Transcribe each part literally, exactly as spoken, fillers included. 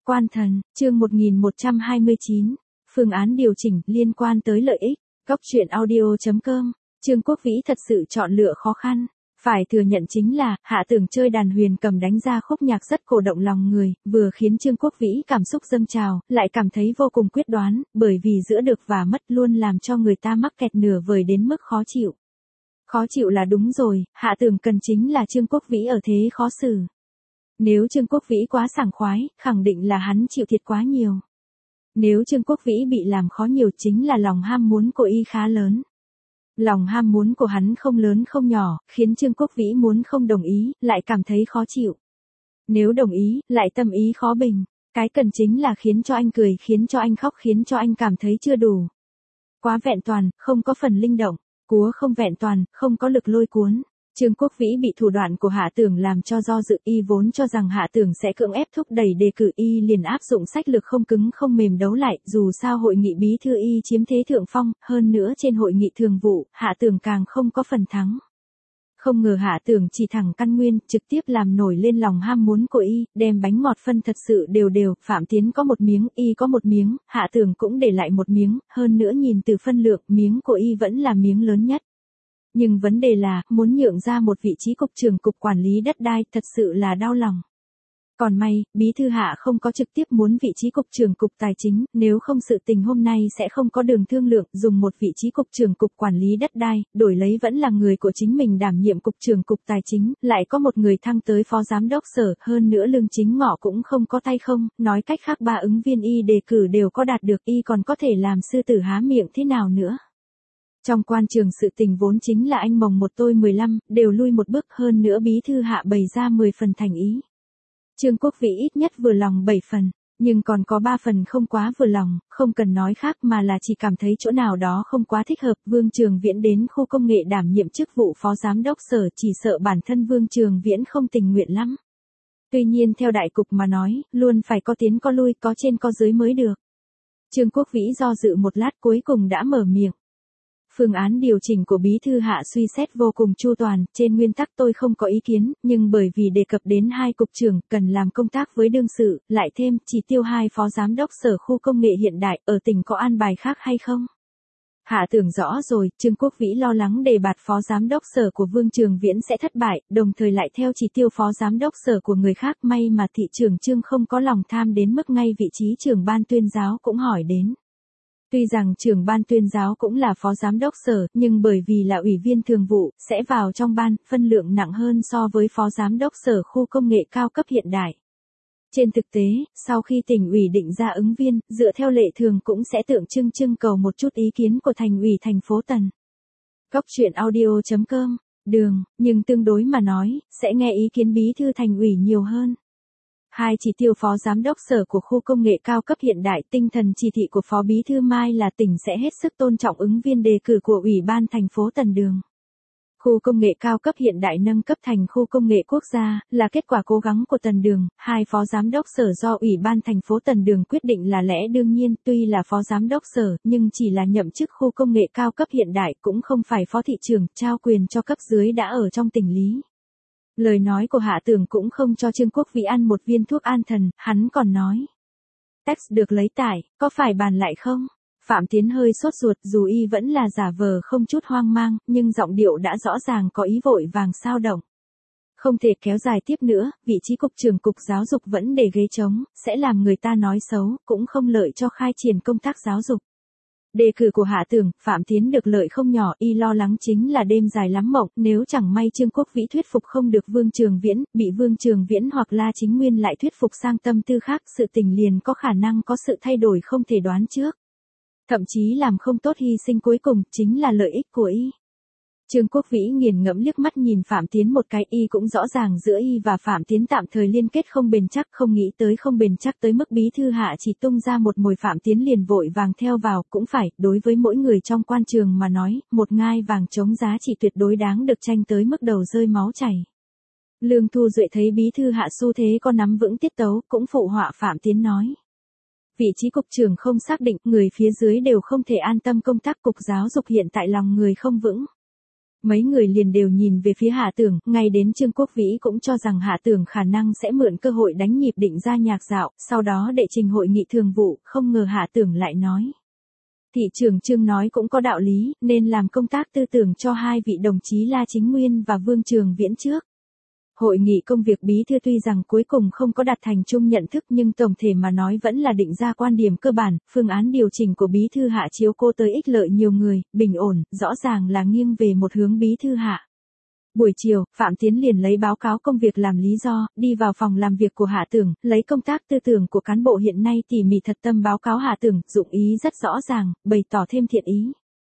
Quan thần, chương một nghìn một trăm hai mươi chín, phương án điều chỉnh liên quan tới lợi ích. Góc truyện audio chấm com, Trương Quốc Vĩ thật sự chọn lựa khó khăn. Phải thừa nhận chính là, Hạ Tưởng chơi đàn huyền cầm đánh ra khúc nhạc rất cổ động lòng người, vừa khiến Trương Quốc Vĩ cảm xúc dâng trào, lại cảm thấy vô cùng quyết đoán, bởi vì giữa được và mất luôn làm cho người ta mắc kẹt nửa vời đến mức khó chịu. Khó chịu là đúng rồi, Hạ Tưởng cần chính là Trương Quốc Vĩ ở thế khó xử. Nếu Trương Quốc Vĩ quá sảng khoái, khẳng định là hắn chịu thiệt quá nhiều. Nếu Trương Quốc Vĩ bị làm khó nhiều chính là lòng ham muốn của y khá lớn. Lòng ham muốn của hắn không lớn không nhỏ, khiến Trương Quốc Vĩ muốn không đồng ý, lại cảm thấy khó chịu. Nếu đồng ý, lại tâm ý khó bình. Cái cần chính là khiến cho anh cười, khiến cho anh khóc, khiến cho anh cảm thấy chưa đủ. Quá vẹn toàn, không có phần linh động. Cúa không vẹn toàn, không có lực lôi cuốn. Trương Quốc Vĩ bị thủ đoạn của Hạ Tưởng làm cho do dự, y vốn cho rằng Hạ Tưởng sẽ cưỡng ép thúc đẩy đề cử, y liền áp dụng sách lược không cứng không mềm đấu lại, dù sao hội nghị bí thư y chiếm thế thượng phong, hơn nữa trên hội nghị thường vụ, Hạ Tưởng càng không có phần thắng. Không ngờ Hạ Tưởng chỉ thẳng căn nguyên, trực tiếp làm nổi lên lòng ham muốn của y, đem bánh ngọt phân thật sự đều đều, Phạm Tiến có một miếng, y có một miếng, Hạ Tưởng cũng để lại một miếng, hơn nữa nhìn từ phân lượng, miếng của y vẫn là miếng lớn nhất. Nhưng vấn đề là, muốn nhượng ra một vị trí cục trưởng cục quản lý đất đai, thật sự là đau lòng. Còn may, bí thư Hạ không có trực tiếp muốn vị trí cục trưởng cục tài chính, nếu không sự tình hôm nay sẽ không có đường thương lượng, dùng một vị trí cục trưởng cục quản lý đất đai, đổi lấy vẫn là người của chính mình đảm nhiệm cục trưởng cục tài chính, lại có một người thăng tới phó giám đốc sở, hơn nữa lương chính ngọ cũng không có tay không, nói cách khác ba ứng viên y đề cử đều có đạt được, y còn có thể làm sư tử há miệng thế nào nữa. Trong quan trường sự tình vốn chính là anh mồng một tôi mười lăm, đều lui một bước, hơn nữa bí thư Hạ bày ra mười phần thành ý. Trương Quốc Vĩ ít nhất vừa lòng bảy phần, nhưng còn có ba phần không quá vừa lòng, không cần nói khác mà là chỉ cảm thấy chỗ nào đó không quá thích hợp. Vương Trường Viễn đến khu công nghệ đảm nhiệm chức vụ phó giám đốc sở, chỉ sợ bản thân Vương Trường Viễn không tình nguyện lắm. Tuy nhiên theo đại cục mà nói, luôn phải có tiến có lui, có trên có dưới mới được. Trương Quốc Vĩ do dự một lát cuối cùng đã mở miệng. Phương án điều chỉnh của bí thư Hạ suy xét vô cùng chu toàn, trên nguyên tắc tôi không có ý kiến, nhưng bởi vì đề cập đến hai cục trưởng, cần làm công tác với đương sự, lại thêm chỉ tiêu hai phó giám đốc sở khu công nghệ hiện đại, ở tỉnh có an bài khác hay không? Hạ Tưởng rõ rồi, Trương Quốc Vĩ lo lắng đề bạt phó giám đốc sở của Vương Trường Viễn sẽ thất bại, đồng thời lại theo chỉ tiêu phó giám đốc sở của người khác, may mà thị trưởng Trương không có lòng tham đến mức ngay vị trí trưởng ban tuyên giáo cũng hỏi đến. Tuy rằng trưởng ban tuyên giáo cũng là phó giám đốc sở, nhưng bởi vì là ủy viên thường vụ, sẽ vào trong ban, phân lượng nặng hơn so với phó giám đốc sở khu công nghệ cao cấp hiện đại. Trên thực tế, sau khi tỉnh ủy định ra ứng viên, dựa theo lệ thường cũng sẽ tượng trưng trưng cầu một chút ý kiến của thành ủy thành phố Tần. Góc truyện audio chấm com, đường, nhưng tương đối mà nói, sẽ nghe ý kiến bí thư thành ủy nhiều hơn. Hai chỉ tiêu phó giám đốc sở của khu công nghệ cao cấp hiện đại, tinh thần chỉ thị của phó bí thư Mai là tỉnh sẽ hết sức tôn trọng ứng viên đề cử của ủy ban thành phố Tần Đường. Khu công nghệ cao cấp hiện đại nâng cấp thành khu công nghệ quốc gia, là kết quả cố gắng của Tần Đường, hai phó giám đốc sở do ủy ban thành phố Tần Đường quyết định là lẽ đương nhiên, tuy là phó giám đốc sở, nhưng chỉ là nhậm chức khu công nghệ cao cấp hiện đại, cũng không phải phó thị trưởng, trao quyền cho cấp dưới đã ở trong tỉnh lý. Lời nói của Hạ Tưởng cũng không cho Trương Quốc Vĩ ăn một viên thuốc an thần, hắn còn nói. Text được lấy tải, có phải bàn lại không? Phạm Tiến hơi sốt ruột, dù y vẫn là giả vờ không chút hoang mang, nhưng giọng điệu đã rõ ràng có ý vội vàng sao động. Không thể kéo dài tiếp nữa, vị trí cục trưởng cục giáo dục vẫn để ghế trống, sẽ làm người ta nói xấu, cũng không lợi cho khai triển công tác giáo dục. Đề cử của Hạ Tưởng, Phạm Tiến được lợi không nhỏ, y lo lắng chính là đêm dài lắm mộng, nếu chẳng may Trương Quốc Vĩ thuyết phục không được Vương Trường Viễn, bị Vương Trường Viễn hoặc La Chính Nguyên lại thuyết phục sang tâm tư khác, sự tình liền có khả năng có sự thay đổi không thể đoán trước. Thậm chí làm không tốt hy sinh cuối cùng, chính là lợi ích của y. Trương Quốc Vĩ nghiền ngẫm liếc mắt nhìn Phạm Tiến một cái, y cũng rõ ràng giữa y và Phạm Tiến tạm thời liên kết không bền chắc, không nghĩ tới không bền chắc tới mức bí thư Hạ chỉ tung ra một mồi Phạm Tiến liền vội vàng theo vào, cũng phải, đối với mỗi người trong quan trường mà nói, một ngai vàng chống giá trị tuyệt đối đáng được tranh tới mức đầu rơi máu chảy. Lương Thu Duệ thấy bí thư Hạ xu thế có nắm vững tiết tấu, cũng phụ họa Phạm Tiến nói. Vị trí cục trưởng không xác định, người phía dưới đều không thể an tâm công tác, cục giáo dục hiện tại lòng người không vững. Mấy người liền đều nhìn về phía Hạ Tưởng, ngay đến Trương Quốc Vĩ cũng cho rằng Hạ Tưởng khả năng sẽ mượn cơ hội đánh nhịp Định ra nhạc dạo, sau đó đệ trình hội nghị thường vụ, không ngờ Hạ Tưởng lại nói. Thị trưởng Trương nói cũng có đạo lý, nên làm công tác tư tưởng cho hai vị đồng chí La Chính Nguyên và Vương Trường Viễn trước. Hội nghị công việc bí thư tuy rằng cuối cùng không có đạt thành chung nhận thức nhưng tổng thể mà nói vẫn là định ra quan điểm cơ bản, phương án điều chỉnh của bí thư Hạ chiếu cô tới ích lợi nhiều người, bình ổn, rõ ràng là nghiêng về một hướng bí thư Hạ. Buổi chiều, Phạm Tiến liền lấy báo cáo công việc làm lý do, đi vào phòng làm việc của Hạ Tưởng, lấy công tác tư tưởng của cán bộ hiện nay tỉ mỉ thật tâm báo cáo Hạ Tưởng, dụng ý rất rõ ràng, bày tỏ thêm thiện ý.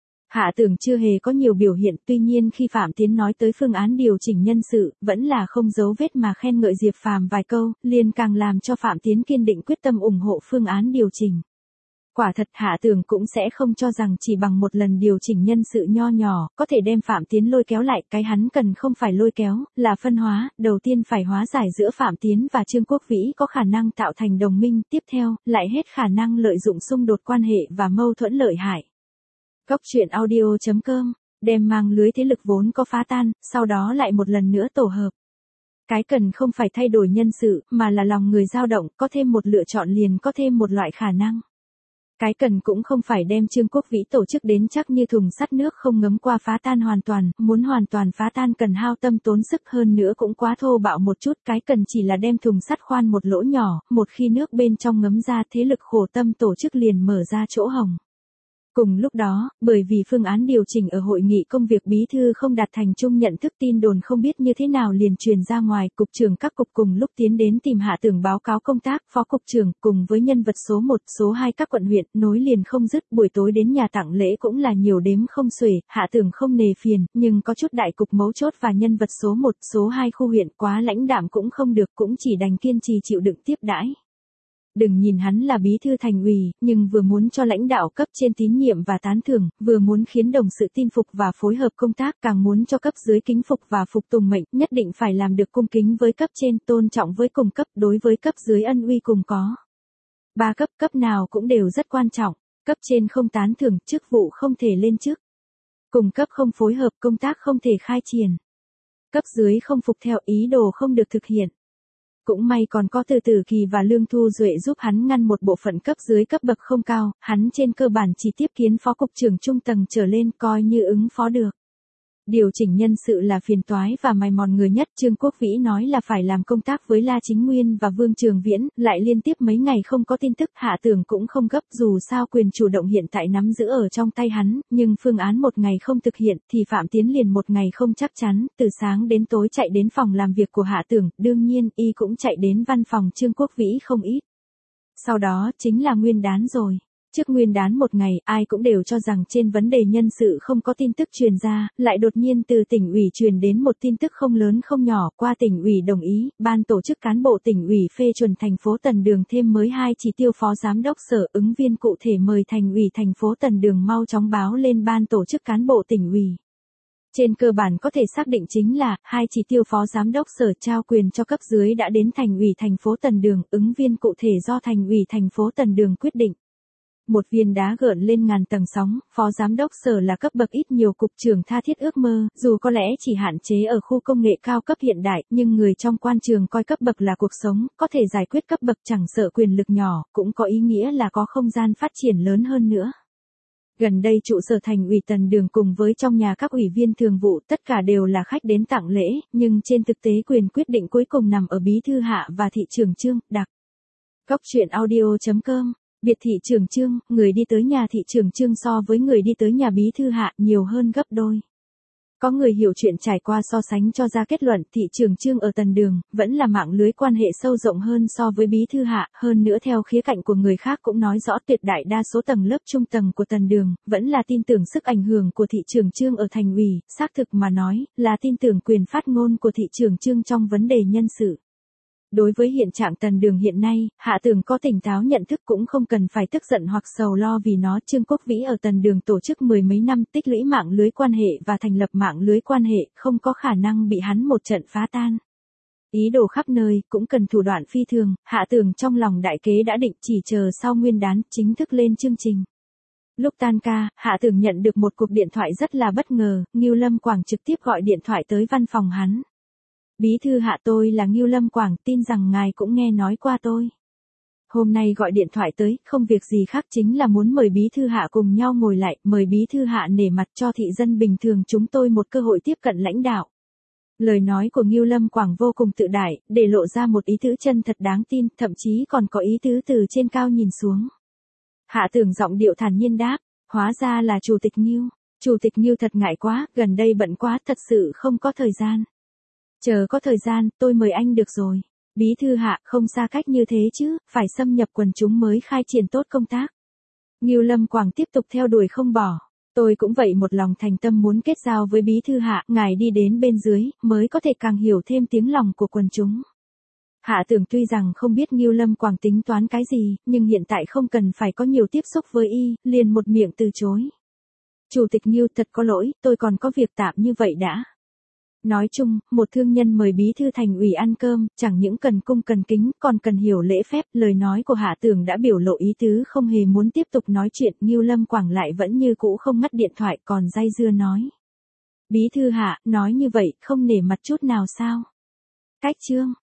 Hạ Tưởng chưa hề có nhiều biểu hiện, tuy nhiên khi Phạm Tiến nói tới phương án điều chỉnh nhân sự, vẫn là không giấu vết mà khen ngợi Diệp Phàm vài câu, liền càng làm cho Phạm Tiến kiên định quyết tâm ủng hộ phương án điều chỉnh. Quả thật Hạ Tưởng cũng sẽ không cho rằng chỉ bằng một lần điều chỉnh nhân sự nho nhỏ, có thể đem Phạm Tiến lôi kéo lại, cái hắn cần không phải lôi kéo, là phân hóa, đầu tiên phải hóa giải giữa Phạm Tiến và Trương Quốc Vĩ có khả năng tạo thành đồng minh, tiếp theo, lại hết khả năng lợi dụng xung đột quan hệ và mâu thuẫn lợi hại. Góc truyện audio chấm com, đem mang lưới thế lực vốn có phá tan, sau đó lại một lần nữa tổ hợp. Cái cần không phải thay đổi nhân sự, mà là lòng người dao động, có thêm một lựa chọn liền có thêm một loại khả năng. Cái cần cũng không phải đem Trương Quốc Vĩ tổ chức đến chắc như thùng sắt nước không ngấm qua phá tan hoàn toàn, muốn hoàn toàn phá tan cần hao tâm tốn sức hơn nữa cũng quá thô bạo một chút, cái cần chỉ là đem thùng sắt khoan một lỗ nhỏ, một khi nước bên trong ngấm ra thế lực khổ tâm tổ chức liền mở ra chỗ hổng. Cùng lúc đó, bởi vì phương án điều chỉnh ở hội nghị công việc bí thư không đạt thành chung nhận thức tin đồn không biết như thế nào liền truyền ra ngoài, cục trưởng các cục cùng lúc tiến đến tìm Hạ Tưởng báo cáo công tác, phó cục trưởng cùng với nhân vật số một, số hai các quận huyện, nối liền không dứt, buổi tối đến nhà tặng lễ cũng là nhiều đếm không xuể, Hạ Tưởng không nề phiền, nhưng có chút đại cục mấu chốt và nhân vật số một, số hai khu huyện quá lãnh đạm cũng không được, cũng chỉ đành kiên trì chịu đựng tiếp đãi. Đừng nhìn hắn là bí thư thành ủy, nhưng vừa muốn cho lãnh đạo cấp trên tín nhiệm và tán thưởng, vừa muốn khiến đồng sự tin phục và phối hợp công tác, càng muốn cho cấp dưới kính phục và phục tùng mệnh, nhất định phải làm được cung kính với cấp trên, tôn trọng với cùng cấp, đối với cấp dưới ân uy cùng có. Ba cấp, cấp nào cũng đều rất quan trọng, cấp trên không tán thưởng, chức vụ không thể lên chức. Cùng cấp không phối hợp, công tác không thể khai triển. Cấp dưới không phục theo ý đồ không được thực hiện. Cũng may còn có Từ Tử Kỳ và Lương Thu Duệ giúp hắn ngăn một bộ phận cấp dưới cấp bậc không cao, hắn trên cơ bản chỉ tiếp kiến phó cục trưởng trung tầng trở lên coi như ứng phó được. Điều chỉnh nhân sự là phiền toái và mài mòn người nhất, Trương Quốc Vĩ nói là phải làm công tác với La Chính Nguyên và Vương Trường Viễn, lại liên tiếp mấy ngày không có tin tức, Hạ Tưởng cũng không gấp, dù sao quyền chủ động hiện tại nắm giữ ở trong tay hắn, nhưng phương án một ngày không thực hiện thì Phạm Tiến liền một ngày không chắc chắn, từ sáng đến tối chạy đến phòng làm việc của Hạ Tưởng, đương nhiên y cũng chạy đến văn phòng Trương Quốc Vĩ không ít. Sau đó chính là Nguyên đán rồi. Trước Nguyên đán một ngày, ai cũng đều cho rằng trên vấn đề nhân sự không có tin tức truyền ra, lại đột nhiên từ tỉnh ủy truyền đến một tin tức không lớn không nhỏ, qua tỉnh ủy đồng ý, ban tổ chức cán bộ tỉnh ủy phê chuẩn thành phố Tần Đường thêm mới hai chỉ tiêu phó giám đốc sở, ứng viên cụ thể mời thành ủy thành phố Tần Đường mau chóng báo lên ban tổ chức cán bộ tỉnh ủy. Trên cơ bản có thể xác định chính là, hai chỉ tiêu phó giám đốc sở trao quyền cho cấp dưới đã đến thành ủy thành phố Tần Đường, ứng viên cụ thể do thành ủy thành phố Tần Đường quyết định. Một viên đá gợn lên ngàn tầng sóng, phó giám đốc sở là cấp bậc ít nhiều cục trưởng tha thiết ước mơ, dù có lẽ chỉ hạn chế ở khu công nghệ cao cấp hiện đại, nhưng người trong quan trường coi cấp bậc là cuộc sống, có thể giải quyết cấp bậc chẳng sợ quyền lực nhỏ, cũng có ý nghĩa là có không gian phát triển lớn hơn nữa. Gần đây trụ sở thành ủy Tần Đường cùng với trong nhà các ủy viên thường vụ tất cả đều là khách đến tặng lễ, nhưng trên thực tế quyền quyết định cuối cùng nằm ở bí thư Hạ và thị trưởng Trương, đặc. Góc truyện audio chấm com, biệt thị trưởng Trương, người đi tới nhà thị trưởng Trương so với người đi tới nhà bí thư Hạ nhiều hơn gấp đôi. Có người hiểu chuyện trải qua so sánh cho ra kết luận thị trưởng Trương ở Tần Đường, vẫn là mạng lưới quan hệ sâu rộng hơn so với bí thư Hạ, hơn nữa theo khía cạnh của người khác cũng nói rõ tuyệt đại đa số tầng lớp trung tầng của Tần Đường, vẫn là tin tưởng sức ảnh hưởng của thị trưởng Trương ở thành ủy, xác thực mà nói, là tin tưởng quyền phát ngôn của thị trưởng Trương trong vấn đề nhân sự. Đối với hiện trạng Tần Đường hiện nay, Hạ Tưởng có tỉnh táo nhận thức cũng không cần phải tức giận hoặc sầu lo vì nó. Trương Quốc Vĩ ở Tần Đường tổ chức mười mấy năm tích lũy mạng lưới quan hệ và thành lập mạng lưới quan hệ, không có khả năng bị hắn một trận phá tan. Ý đồ khắp nơi, cũng cần thủ đoạn phi thường, Hạ Tưởng trong lòng đại kế đã định chỉ chờ sau Nguyên đán chính thức lên chương trình. Lúc tan ca, Hạ Tưởng nhận được một cuộc điện thoại rất là bất ngờ, Ngưu Lâm Quảng trực tiếp gọi điện thoại tới văn phòng hắn. Bí thư Hạ, tôi là Ngưu Lâm Quảng, tin rằng ngài cũng nghe nói qua tôi. Hôm nay gọi điện thoại tới, không việc gì khác chính là muốn mời bí thư Hạ cùng nhau ngồi lại, mời bí thư Hạ nể mặt cho thị dân bình thường chúng tôi một cơ hội tiếp cận lãnh đạo. Lời nói của Ngưu Lâm Quảng vô cùng tự đại, để lộ ra một ý tứ chân thật đáng tin, thậm chí còn có ý tứ từ trên cao nhìn xuống. Hạ Tưởng giọng điệu thản nhiên đáp, hóa ra là chủ tịch Ngưu. Chủ tịch Ngưu thật ngại quá, gần đây bận quá, thật sự không có thời gian. Chờ có thời gian, tôi mời anh được rồi. Bí thư Hạ, không xa cách như thế chứ, phải xâm nhập quần chúng mới khai triển tốt công tác. Ngưu Lâm Quảng tiếp tục theo đuổi không bỏ. Tôi cũng vậy, một lòng thành tâm muốn kết giao với bí thư Hạ, ngài đi đến bên dưới, mới có thể càng hiểu thêm tiếng lòng của quần chúng. Hạ Tưởng tuy rằng không biết Ngưu Lâm Quảng tính toán cái gì, nhưng hiện tại không cần phải có nhiều tiếp xúc với y, liền một miệng từ chối. Chủ tịch Ngưu, thật có lỗi, tôi còn có việc tạm như vậy đã. Nói chung, một thương nhân mời bí thư thành ủy ăn cơm, chẳng những cần cung cần kính, còn cần hiểu lễ phép. Lời nói của Hạ Tưởng đã biểu lộ ý tứ không hề muốn tiếp tục nói chuyện. Ngưu Lâm Quảng lại vẫn như cũ không ngắt điện thoại, còn day dưa nói. Bí thư Hạ, nói như vậy, không nể mặt chút nào sao? Cách trương.